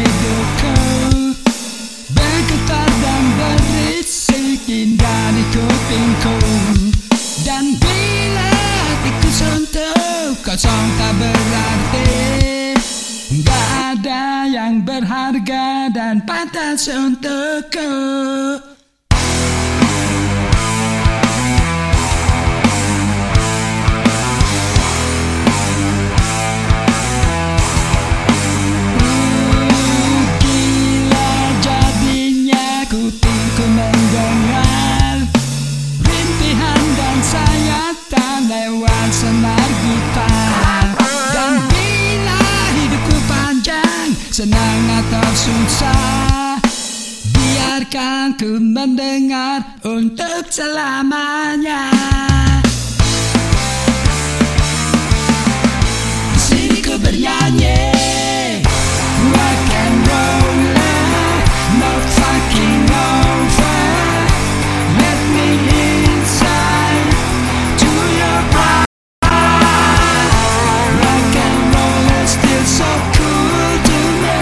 hidupku, bergetar dan berisik indah di kupingku. Dan bila hatiku suntuk, kosong tak berarti. Gak ada yang berharga dan pantas untukku. Lewat senar gitar. Dan bila hidupku panjang, senang atau susah, biarkan ku mendengar untuk selamanya. Di sini ku bernyanyi rock and roller, no fucking over. Let me inside to your pride. Rock and roll is still so cool to me.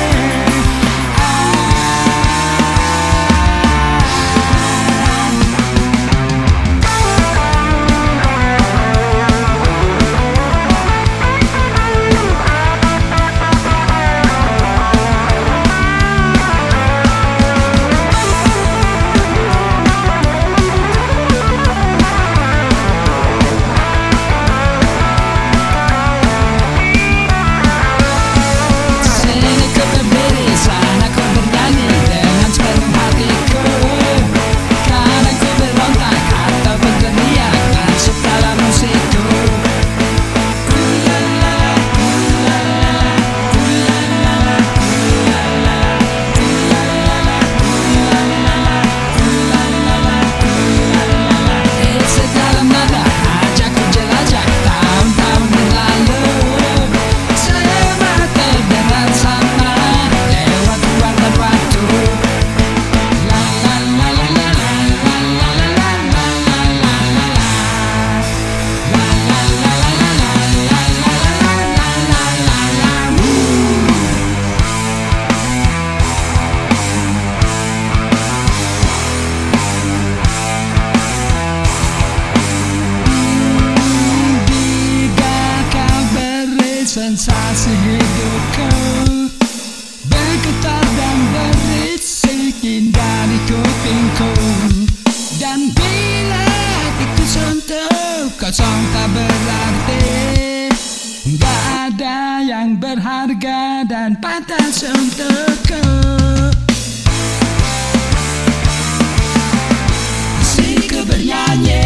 Sensasi hidupku, bergetar dan berisik indah di kupingku. Dan bila hatiku suntuk, kosong tak berarti. Gak ada yang berharga dan pantas untukku. Di sini ku bernyanyi